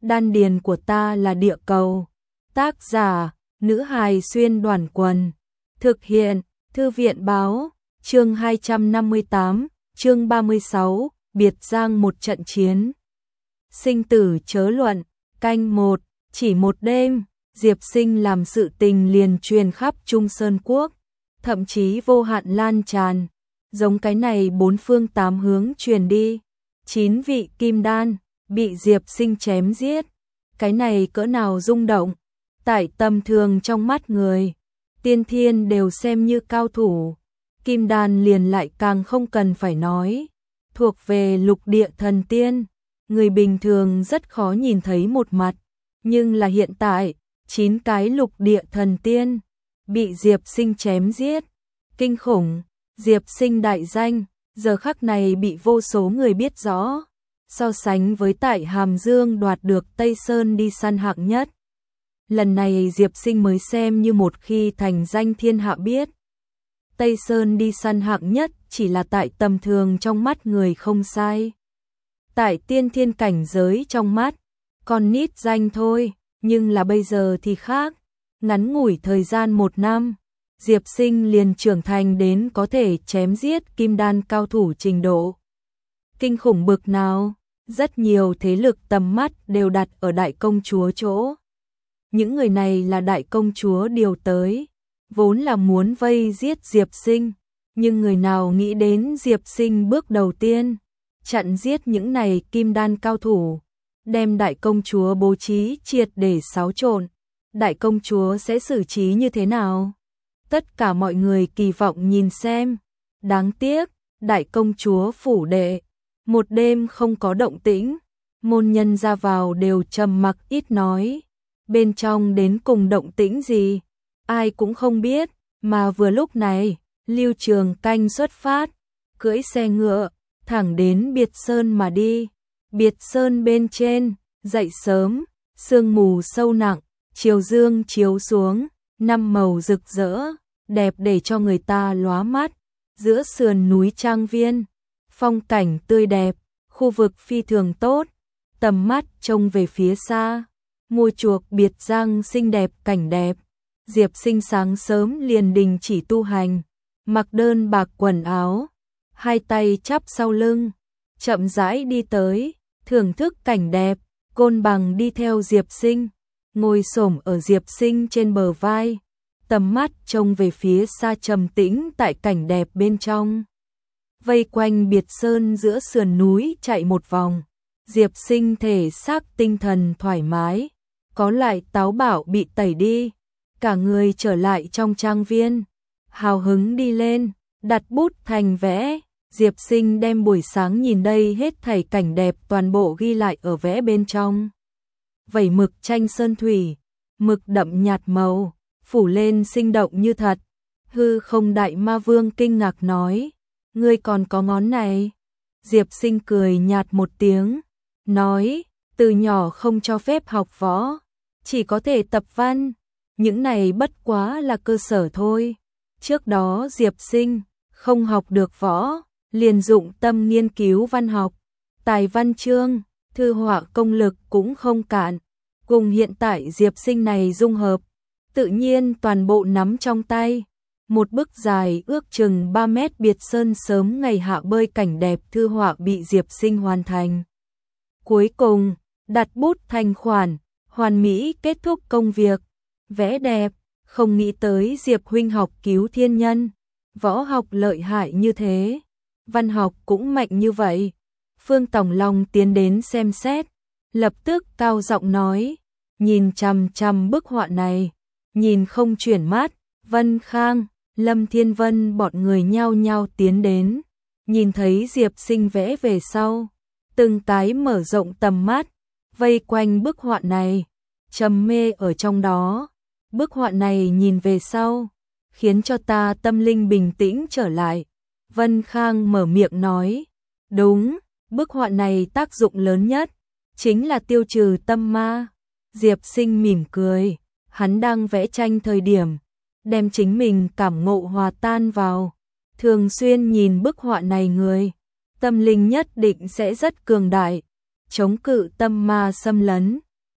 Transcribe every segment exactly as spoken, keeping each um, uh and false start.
đan điền của ta là địa cầu. Tác giả, nữ hài xuyên đoàn quần. Thực hiện, Thư viện báo, chương hai trăm năm mươi tám, chương ba mươi sáu, biệt giang một trận chiến. Sinh tử chớ luận, canh một, chỉ một đêm, Diệp Sinh làm sự tình liền truyền khắp Trung Sơn Quốc, thậm chí vô hạn lan tràn, giống cái này bốn phương tám hướng truyền đi. Chín vị kim đan bị Diệp Sinh chém giết, cái này cỡ nào rung động, tại tầm thường trong mắt người, tiên thiên đều xem như cao thủ, kim đan liền lại càng không cần phải nói, thuộc về lục địa thần tiên, người bình thường rất khó nhìn thấy một mặt, nhưng là hiện tại, chín cái lục địa thần tiên bị Diệp Sinh chém giết, kinh khủng, Diệp Sinh đại danh, giờ khắc này bị vô số người biết rõ, so sánh với tại Hàm Dương đoạt được Tây Sơn đi săn hạng nhất. Lần này Diệp Sinh mới xem như một khi thành danh thiên hạ biết. Tây Sơn đi săn hạng nhất chỉ là tại tầm thường trong mắt người không sai. Tại tiên thiên cảnh giới trong mắt, còn nít danh thôi, nhưng là bây giờ thì khác. Ngắn ngủi thời gian một năm, Diệp Sinh liền trưởng thành đến có thể chém giết kim đan cao thủ trình độ. Kinh khủng bực nào, rất nhiều thế lực tầm mắt đều đặt ở đại công chúa chỗ. Những người này là đại công chúa điều tới, vốn là muốn vây giết Diệp Sinh, nhưng người nào nghĩ đến Diệp Sinh bước đầu tiên, chặn giết những này kim đan cao thủ, đem đại công chúa bố trí triệt để xáo trộn, đại công chúa sẽ xử trí như thế nào? Tất cả mọi người kỳ vọng nhìn xem, đáng tiếc, đại công chúa phủ đệ, một đêm không có động tĩnh, môn nhân ra vào đều trầm mặc ít nói, bên trong đến cùng động tĩnh gì, ai cũng không biết, mà vừa lúc này, Lưu Trường Canh xuất phát, cưỡi xe ngựa, thẳng đến Biệt Sơn mà đi, Biệt Sơn bên trên, dậy sớm, sương mù sâu nặng, chiều dương chiếu xuống, năm màu rực rỡ, đẹp để cho người ta lóa mắt, giữa sườn núi trang viên, phong cảnh tươi đẹp, khu vực phi thường tốt, tầm mắt trông về phía xa, ngôi chuộc Biệt Giang xinh đẹp cảnh đẹp, Diệp Sinh sáng sớm liền đình chỉ tu hành, mặc đơn bạc quần áo, hai tay chắp sau lưng, chậm rãi đi tới, thưởng thức cảnh đẹp, Côn Bằng đi theo Diệp Sinh, ngồi xổm ở Diệp Sinh trên bờ vai, tầm mắt trông về phía xa trầm tĩnh tại cảnh đẹp bên trong. Vây quanh Biệt Sơn giữa sườn núi chạy một vòng, Diệp Sinh thể xác tinh thần thoải mái, có lại táo bạo bị tẩy đi, cả người trở lại trong trang viên, hào hứng đi lên, đặt bút thành vẽ, Diệp Sinh đem buổi sáng nhìn đây hết thảy cảnh đẹp toàn bộ ghi lại ở vẽ bên trong. Vẩy mực tranh sơn thủy, mực đậm nhạt màu, phủ lên sinh động như thật. Hư không đại ma vương kinh ngạc nói, ngươi còn có ngón này. Diệp Sinh cười nhạt một tiếng, nói, từ nhỏ không cho phép học võ, chỉ có thể tập văn, những này bất quá là cơ sở thôi. Trước đó Diệp Sinh không học được võ, liền dụng tâm nghiên cứu văn học, tài văn chương, thư họa công lực cũng không cạn, cùng hiện tại Diệp Sinh này dung hợp, tự nhiên toàn bộ nắm trong tay. Một bức dài ước chừng ba mét Biệt Sơn sớm ngày hạ bơi cảnh đẹp thư họa bị Diệp Sinh hoàn thành. Cuối cùng, đặt bút thành khoản, hoàn mỹ kết thúc công việc, vẽ đẹp, không nghĩ tới Diệp huynh học cứu thiên nhân, võ học lợi hại như thế, văn học cũng mạnh như vậy. Phương Tòng Long tiến đến xem xét, lập tức cao giọng nói, nhìn chằm chằm bức họa này, nhìn không chuyển mắt. Vân Khang, Lâm Thiên Vân bọn người nhao nhao tiến đến, nhìn thấy Diệp Sinh vẽ về sau, từng cái mở rộng tầm mắt, vây quanh bức họa này, trầm mê ở trong đó. Bức họa này nhìn về sau, khiến cho ta tâm linh bình tĩnh trở lại. Vân Khang mở miệng nói, đúng, bức họa này tác dụng lớn nhất, chính là tiêu trừ tâm ma. Diệp Sinh mỉm cười, hắn đang vẽ tranh thời điểm, đem chính mình cảm ngộ hòa tan vào, thường xuyên nhìn bức họa này người, tâm linh nhất định sẽ rất cường đại, chống cự tâm ma xâm lấn,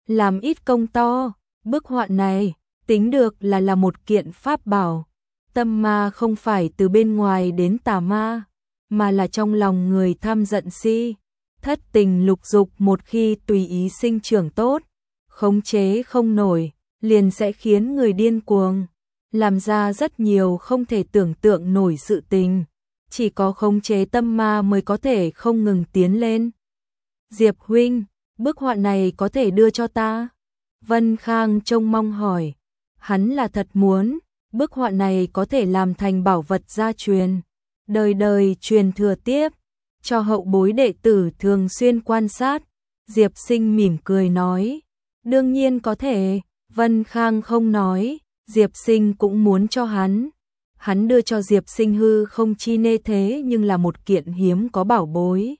làm ít công to. Bức họa này, tính được là là một kiện pháp bảo. Tâm ma không phải từ bên ngoài đến tà ma, mà là trong lòng người tham giận si. Thất tình lục dục một khi tùy ý sinh trưởng tốt, khống chế không nổi, liền sẽ khiến người điên cuồng, làm ra rất nhiều không thể tưởng tượng nổi sự tình. Chỉ có khống chế tâm ma mới có thể không ngừng tiến lên. Diệp huynh, bức họa này có thể đưa cho ta? Vân Khang trông mong hỏi. Hắn là thật muốn, bức họa này có thể làm thành bảo vật gia truyền, đời đời truyền thừa tiếp, cho hậu bối đệ tử thường xuyên quan sát. Diệp Sinh mỉm cười nói, đương nhiên có thể. Vân Khang không nói, Diệp Sinh cũng muốn cho hắn. Hắn đưa cho Diệp Sinh hư không chi nê thế nhưng là một kiện hiếm có bảo bối.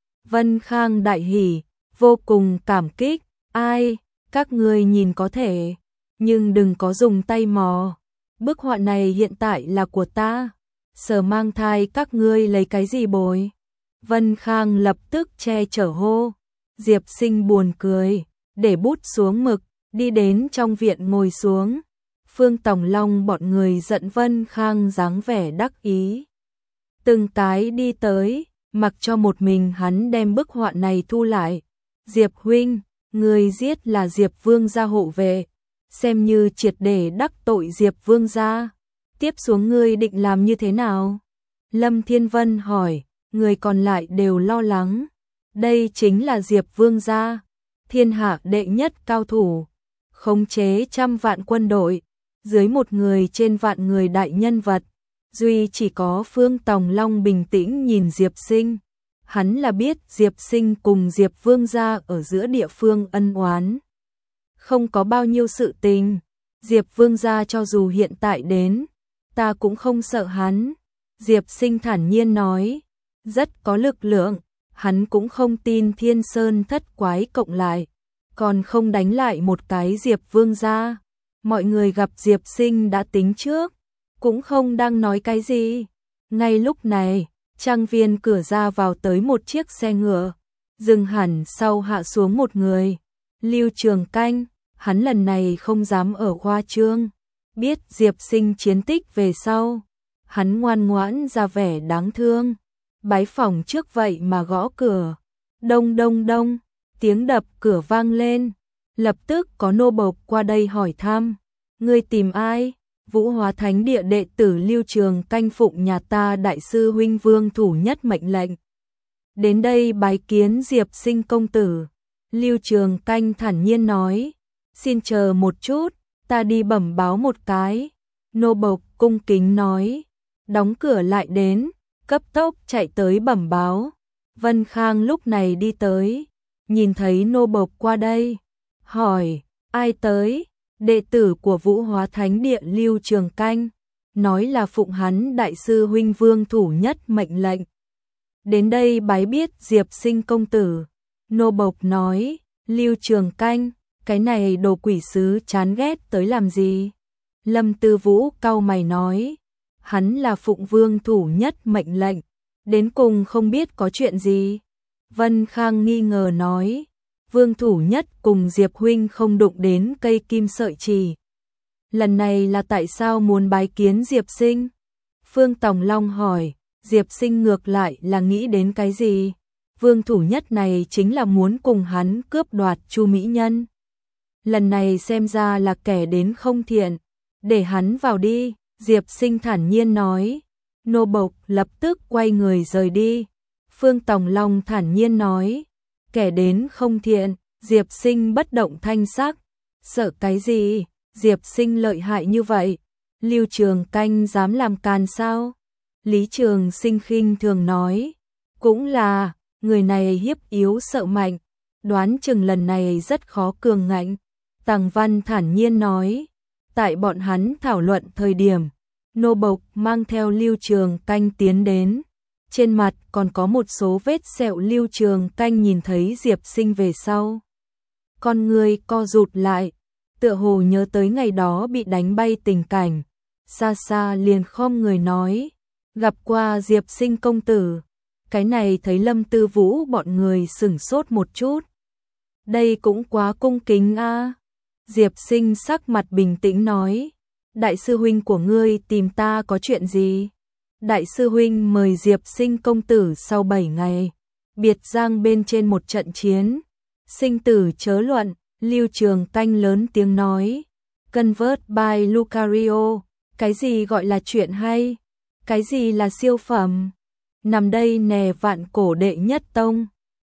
Vân Khang đại hỉ, vô cùng cảm kích. Ai, các ngươi nhìn có thể, nhưng đừng có dùng tay mò. Bức họa này hiện tại là của ta. Sở mang thai các ngươi lấy cái gì bồi? Vân Khang lập tức che chở hô. Diệp Sinh buồn cười, để bút xuống mực, đi đến trong viện ngồi xuống. Phương Tòng Long bọn người giận Vân Khang dáng vẻ đắc ý. Từng cái đi tới, mặc cho một mình hắn đem bức họa này thu lại. Diệp huynh, người giết là Diệp Vương gia hộ vệ, xem như triệt để đắc tội Diệp Vương gia. Tiếp xuống ngươi định làm như thế nào? Lâm Thiên Vân hỏi, người còn lại đều lo lắng. Đây chính là Diệp Vương gia, thiên hạ đệ nhất cao thủ, khống chế trăm vạn quân đội, dưới một người trên vạn người đại nhân vật. Duy chỉ có Phương Tòng Long bình tĩnh nhìn Diệp Sinh. Hắn là biết Diệp Sinh cùng Diệp Vương gia ở giữa địa phương ân oán, không có bao nhiêu sự tình. Diệp Vương gia cho dù hiện tại đến, ta cũng không sợ hắn. Diệp Sinh thản nhiên nói, rất có lực lượng. Hắn cũng không tin Thiên Sơn thất quái cộng lại, còn không đánh lại một cái Diệp Vương gia. Mọi người gặp Diệp Sinh đã tính trước, cũng không đang nói cái gì. Ngay lúc này, trang viên cửa ra vào tới một chiếc xe ngựa, dừng hẳn sau hạ xuống một người. Lưu Trường Canh, hắn lần này không dám ở khoa trương. Biết Diệp Sinh chiến tích về sau, hắn ngoan ngoãn ra vẻ đáng thương. Bái phòng trước vậy mà gõ cửa. Đông đông đông, tiếng đập cửa vang lên. Lập tức có nô bộc qua đây hỏi thăm. Ngươi tìm ai? Vũ Hóa Thánh Địa đệ tử Lưu Trường Canh phụng nhà ta đại sư huynh Vương Thủ Nhất mệnh lệnh đến đây bái kiến Diệp Sinh công tử. Lưu Trường Canh thản nhiên nói, xin chờ một chút, ta đi bẩm báo một cái. Nô bộc cung kính nói, đóng cửa lại đến, cấp tốc chạy tới bẩm báo. Vân Khang lúc này đi tới, nhìn thấy nô bộc qua đây, hỏi, ai tới? Đệ tử của Vũ Hóa Thánh Địa Lưu Trường Canh, nói là phụng hắn đại sư huynh Vương Thủ Nhất mệnh lệnh đến đây bái biết Diệp Sinh công tử. Nô bộc nói, Lưu Trường Canh, cái này đồ quỷ sứ chán ghét tới làm gì? Lâm Tư Vũ cau mày nói, hắn là phụng Vương Thủ Nhất mệnh lệnh, đến cùng không biết có chuyện gì. Vân Khang nghi ngờ nói, Vương Thủ Nhất cùng Diệp huynh không đụng đến cây kim sợi chỉ. Lần này là tại sao muốn bái kiến Diệp Sinh? Phương Tòng Long hỏi, Diệp Sinh ngược lại là nghĩ đến cái gì? Vương Thủ Nhất này chính là muốn cùng hắn cướp đoạt Chu mỹ nhân. Lần này xem ra là kẻ đến không thiện, để hắn vào đi. Diệp Sinh thản nhiên nói. Nô bộc lập tức quay người rời đi. Phương Tòng Long thản nhiên nói, kẻ đến không thiện. Diệp Sinh bất động thanh sắc, sợ cái gì? Diệp Sinh lợi hại như vậy, Lưu Trường Canh dám làm càn sao? Lý Trường Sinh khinh thường nói, cũng là, người này hiếp yếu sợ mạnh, đoán chừng lần này rất khó cường ngạnh. Tằng Văn thản nhiên nói, tại bọn hắn thảo luận thời điểm, nô bộc mang theo Lưu Trường Canh tiến đến, trên mặt còn có một số vết sẹo. Lưu Trường Canh nhìn thấy Diệp Sinh về sau, con người co rụt lại, tựa hồ nhớ tới ngày đó bị đánh bay tình cảnh, xa xa liền khom người nói, gặp qua Diệp Sinh công tử. Cái này thấy Lâm Tư Vũ bọn người sửng sốt một chút. Đây cũng quá cung kính a. Diệp Sinh sắc mặt bình tĩnh nói, đại sư huynh của ngươi tìm ta có chuyện gì? Đại sư huynh mời Diệp Sinh công tử sau bảy ngày, biệt giang bên trên một trận chiến, sinh tử chớ luận, Lưu Trường Canh lớn tiếng nói, Convert by Lucario, cái gì gọi là chuyện hay? Cái gì là siêu phẩm? Nằm đây nè vạn cổ đệ nhất tông.